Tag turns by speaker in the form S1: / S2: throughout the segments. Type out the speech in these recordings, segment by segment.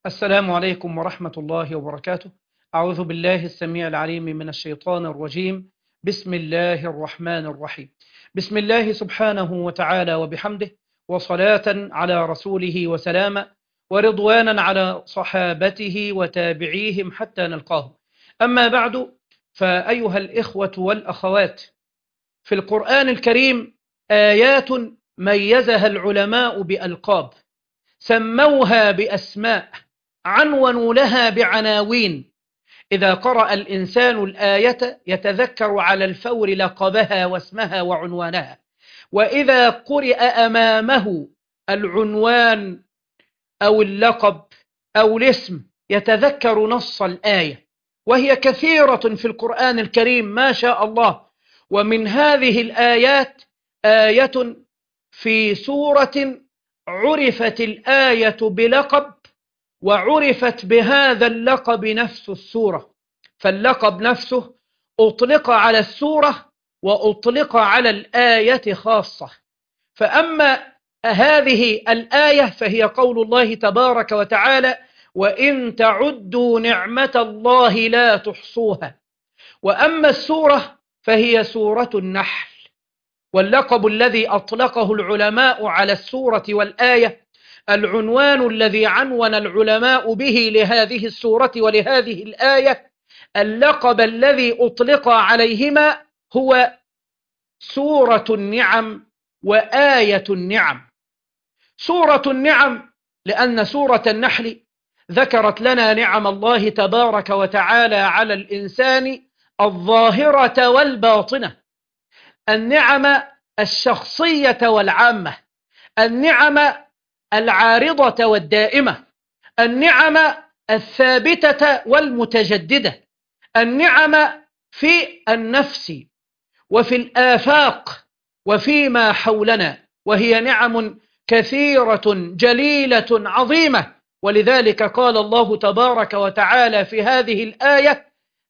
S1: السلام عليكم ورحمة الله وبركاته. أعوذ بالله السميع العليم من الشيطان الرجيم. بسم الله الرحمن الرحيم. بسم الله سبحانه وتعالى وبحمده، وصلاة على رسوله وسلاما، ورضوانا على صحابته وتابعيهم حتى نلقاه. أما بعد، فأيها الإخوة والأخوات، في القرآن الكريم آيات ميزها العلماء بألقاب، سموها بأسماء، عنونوا لها بعناوين. إذا قرأ الإنسان الآية يتذكر على الفور لقبها واسمها وعنوانها، وإذا قرئ أمامه العنوان أو اللقب أو الاسم يتذكر نص الآية، وهي كثيرة في القرآن الكريم ما شاء الله. ومن هذه الآيات آية في سورة عرفت الآية بلقب، وعرفت بهذا اللقب نفس السورة، فاللقب نفسه أطلق على السورة وأطلق على الآية خاصة. فأما هذه الآية فهي قول الله تبارك وتعالى: وإن تعدوا نعمة الله لا تحصوها. وأما السورة فهي سورة النحل. واللقب الذي أطلقه العلماء على السورة والآية، العنوان الذي عنون العلماء به لهذه السورة ولهذه الآية، اللقب الذي أطلق عليهما هو سورة النعم وآية النعم. سورة النعم لأن سورة النحل ذكرت لنا نعم الله تبارك وتعالى على الإنسان الظاهرة والباطنة، النعم الشخصية والعامة، النعم العارضة والدائمة، النعم الثابتة والمتجددة، النعم في النفس وفي الآفاق وفيما حولنا، وهي نعم كثيرة جليلة عظيمة. ولذلك قال الله تبارك وتعالى في هذه الآية: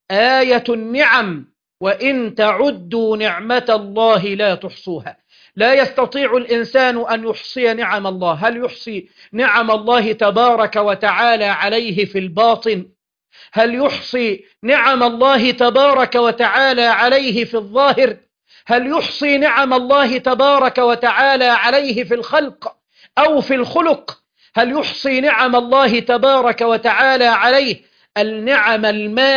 S1: آية النعم وإن تعدوا نعمة الله لا تحصوها. لا يستطيع الإنسان أن يحصي نعم الله. هل يحصي نعم الله تبارك وتعالى عليه في الباطن؟ هل يحصي نعم الله تبارك وتعالى عليه في الظاهر؟ هل يحصي نعم الله تبارك وتعالى عليه في الخلق أو في الخلق؟ هل يحصي نعم الله تبارك وتعالى عليه النعم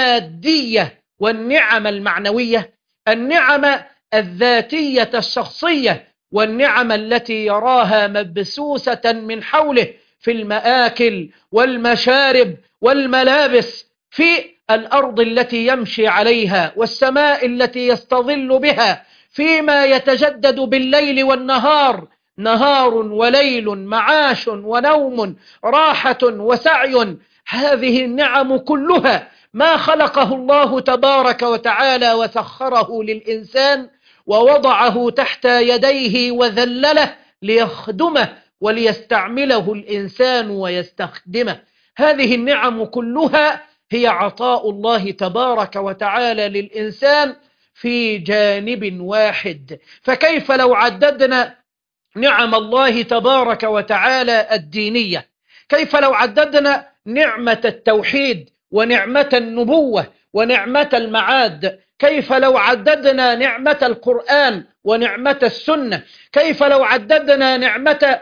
S1: المادية والنعم المعنوية، النعم الذاتية الشخصية، والنعم التي يراها مبسوسة من حوله في المآكل والمشارب والملابس، في الأرض التي يمشي عليها والسماء التي يستظل بها، فيما يتجدد بالليل والنهار، نهار وليل، معاش ونوم، راحة وسعي. هذه النعم كلها ما خلقه الله تبارك وتعالى وسخره للإنسان ووضعه تحت يديه وذلله ليخدمه وليستعمله الإنسان ويستخدمه. هذه النعم كلها هي عطاء الله تبارك وتعالى للإنسان في جانب واحد. فكيف لو عددنا نعم الله تبارك وتعالى الدينية؟ كيف لو عددنا نعمة التوحيد ونعمة النبوة ونعمة المعاد؟ كيف لو عددنا نعمة القرآن ونعمة السنة؟ كيف لو عددنا نعمة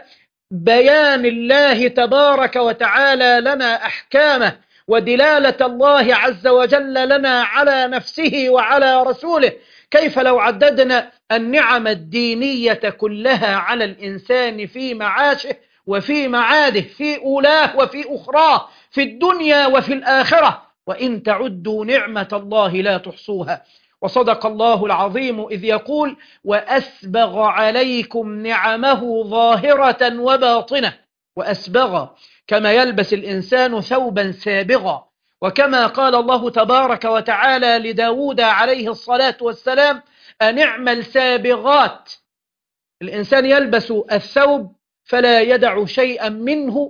S1: بيان الله تبارك وتعالى لنا أحكامه ودلالة الله عز وجل لنا على نفسه وعلى رسوله؟ كيف لو عددنا النعم الدينية كلها على الإنسان في معاشه وفي معاده، في أولاه وفي أخراه، في الدنيا وفي الآخرة؟ وإن تعدوا نعمة الله لا تحصوها. وصدق الله العظيم إذ يقول: وأسبغ عليكم نعمه ظاهرة وباطنة. وأسبغ كما يلبس الإنسان ثوبا سابغا، وكما قال الله تبارك وتعالى لداود عليه الصلاة والسلام: أن اعمل سابغات. الإنسان يلبس الثوب فلا يدع شيئا منه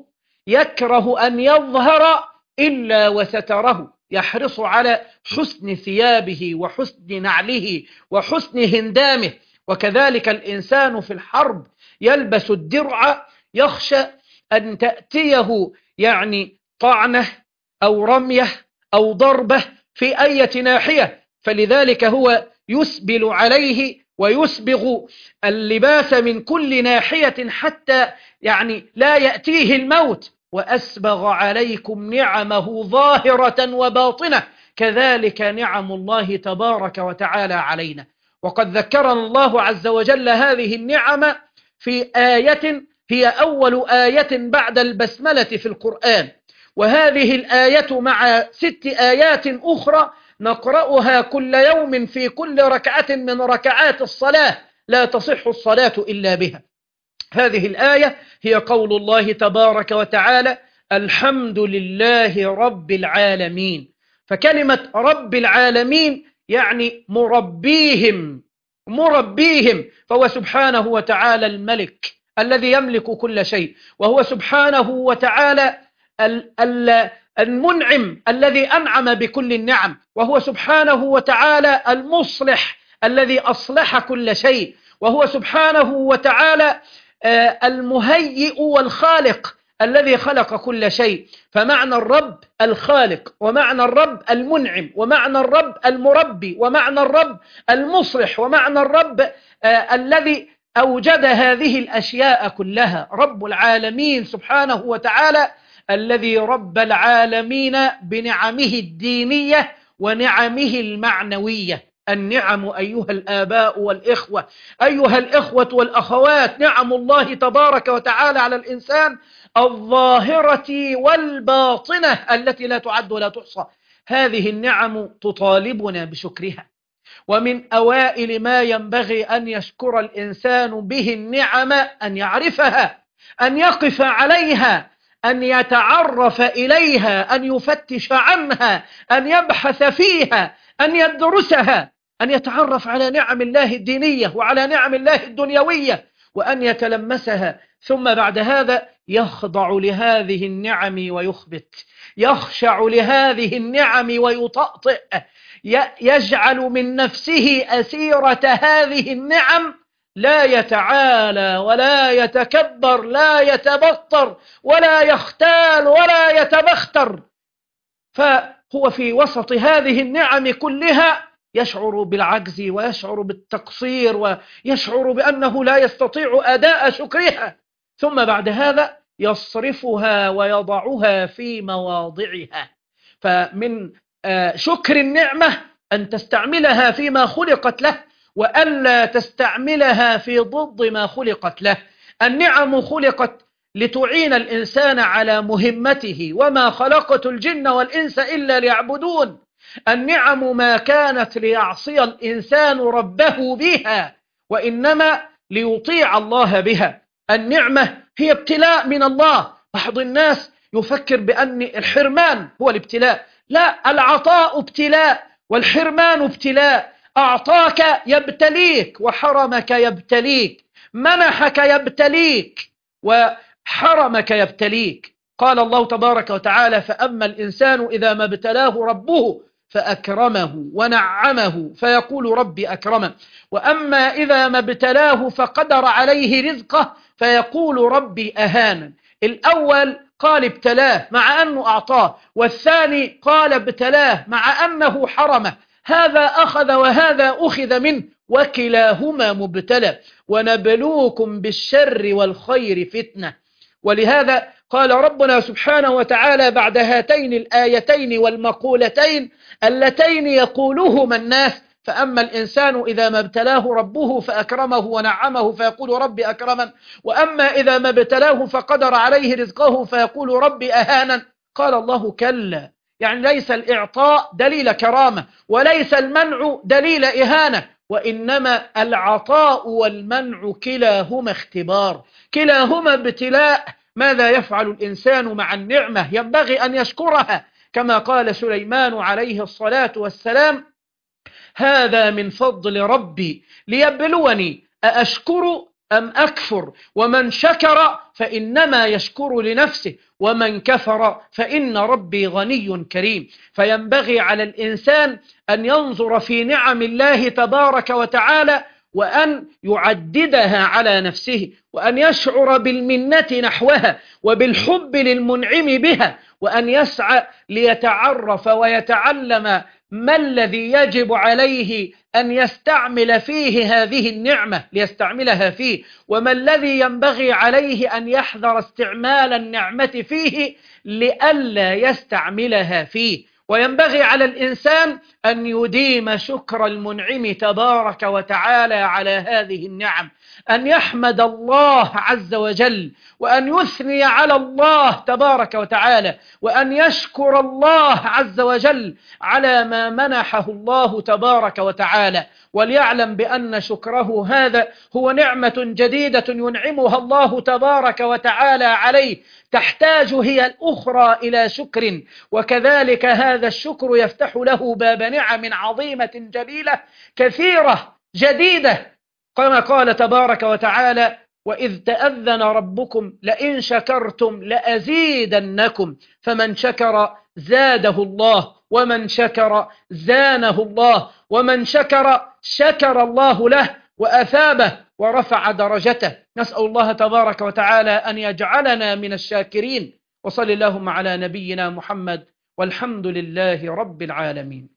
S1: يكره أن يظهر إلا وستره، يحرص على حسن ثيابه وحسن نعله وحسن هندامه. وكذلك الإنسان في الحرب يلبس الدرع، يخشى أن تأتيه طعنة أو رمية أو ضربة في أي ناحية، فلذلك هو يسبل عليه ويسبغ اللباس من كل ناحية حتى يعني لا يأتيه الموت. وأسبغ عليكم نعمه ظاهرة وباطنة، كذلك نعم الله تبارك وتعالى علينا. وقد ذكرنا الله عز وجل هذه النعم في آية هي أول آية بعد البسملة في القرآن، وهذه الآية مع 6 آيات أخرى نقرأها كل يوم في كل ركعة من ركعات الصلاة، لا تصح الصلاة إلا بها. هذه الآية هي قول الله تبارك وتعالى: الحمد لله رب العالمين. فكلمة رب العالمين يعني مربيهم، فهو سبحانه وتعالى الملك الذي يملك كل شيء، وهو سبحانه وتعالى المنعم الذي أنعم بكل النعم، وهو سبحانه وتعالى المصلح الذي أصلح كل شيء، وهو سبحانه وتعالى المهيئ والخالق الذي خلق كل شيء. فمعنى الرب الخالق، ومعنى الرب المنعم، ومعنى الرب المربي، ومعنى الرب المصلح، ومعنى الرب الذي أوجد هذه الأشياء كلها. رب العالمين سبحانه وتعالى الذي رب العالمين بنعمه الدينية ونعمه المعنوية. النعم أيها الآباء والإخوة، أيها الإخوة والأخوات، نعم الله تبارك وتعالى على الإنسان الظاهرة والباطنة التي لا تعد ولا تحصى. هذه النعم تطالبنا بشكرها، ومن أوائل ما ينبغي أن يشكر الإنسان به النعم أن يعرفها، أن يقف عليها، أن يتعرف إليها، أن يفتش عنها، أن يبحث فيها، أن يدرسها، أن يتعرف على نعم الله الدينية وعلى نعم الله الدنيوية، وأن يتلمسها. ثم بعد هذا يخضع لهذه النعم ويخبت، يخشع لهذه النعم ويطأطئ، يجعل من نفسه أسيرة هذه النعم، لا يتعالى ولا يتكبر، لا يتبطر ولا يختال ولا يتبختر. فهو في وسط هذه النعم كلها يشعر بالعجز ويشعر بالتقصير ويشعر بأنه لا يستطيع أداء شكرها. ثم بعد هذا يصرفها ويضعها في مواضعها. فمن شكر النعمة أن تستعملها فيما خلقت له، وألا تستعملها في ضد ما خلقت له. النعم خلقت لتعين الإنسان على مهمته، وما خلقت الجن والإنس إلا ليعبدون. النعم ما كانت ليعصي الإنسان ربه بها، وإنما ليطيع الله بها. النعمة هي ابتلاء من الله. بعض الناس يفكر بأن الحرمان هو الابتلاء. لا، العطاء ابتلاء والحرمان ابتلاء. أعطاك يبتليك، وحرمك يبتليك، منحك يبتليك، وحرمك يبتليك. قال الله تبارك وتعالى: فأما الإنسان إذا ما ابتلاه ربه فأكرمه ونعمه فيقول ربي أكرمن، وأما إذا ما ابتلاه فقدر عليه رزقه فيقول ربي أهانن. الأول قال ابتلاه مع أنه أعطاه، والثاني قال ابتلاه مع أنه حرمه. هذا أخذ وهذا أخذ منه، وكلاهما مبتلى. ونبلوكم بالشر والخير فتنة. ولهذا قال ربنا سبحانه وتعالى بعد هاتين الآيتين والمقولتين اللتين يقولهما الناس: فأما الإنسان إذا ما ابتلاه ربه فأكرمه ونعمه فيقول ربي أكرمن، وأما إذا ما ابتلاه فقدر عليه رزقه فيقول ربي أهانن. قال الله: كلا، يعني ليس الإعطاء دليل كرامة، وليس المنع دليل إهانة، وإنما العطاء والمنع كلاهما اختبار، كلاهما ابتلاء. ماذا يفعل الإنسان مع النعمة؟ ينبغي أن يشكرها، كما قال سليمان عليه الصلاة والسلام: هذا من فضل ربي ليبلوني أأشكر أم أكفر، ومن شكر فإنما يشكر لنفسه، ومن كفر فإن ربي غني كريم. فينبغي على الإنسان أن ينظر في نعم الله تبارك وتعالى وأن يعددها على نفسه، وأن يشعر بالمنة نحوها وبالحب للمنعم بها، وأن يسعى ليتعرف ويتعلم ما الذي يجب عليه أن يستعمل فيه هذه النعمة ليستعملها فيه، وما الذي ينبغي عليه أن يحذر استعمال النعمة فيه لئلا يستعملها فيه. وينبغي على الإنسان أن يديم شكر المنعم تبارك وتعالى على هذه النعم، أن يحمد الله عز وجل، وأن يثني على الله تبارك وتعالى، وأن يشكر الله عز وجل على ما منحه الله تبارك وتعالى، وليعلم بأن شكره هذا هو نعمة جديدة ينعمها الله تبارك وتعالى عليه، تحتاج هي الأخرى إلى شكر، وكذلك هذا الشكر يفتح له باب نعم عظيمة جليلة كثيرة جديدة، كما قال تبارك وتعالى: وإذ تأذن ربكم لئن شكرتم لأزيدنكم فمن شكر زاده الله ومن شكر زانه الله ومن شكر شكر الله له وأثابه ورفع درجته. نسأل الله تبارك وتعالى أن يجعلنا من الشاكرين. وصل اللهم على نبينا محمد والحمد لله رب العالمين.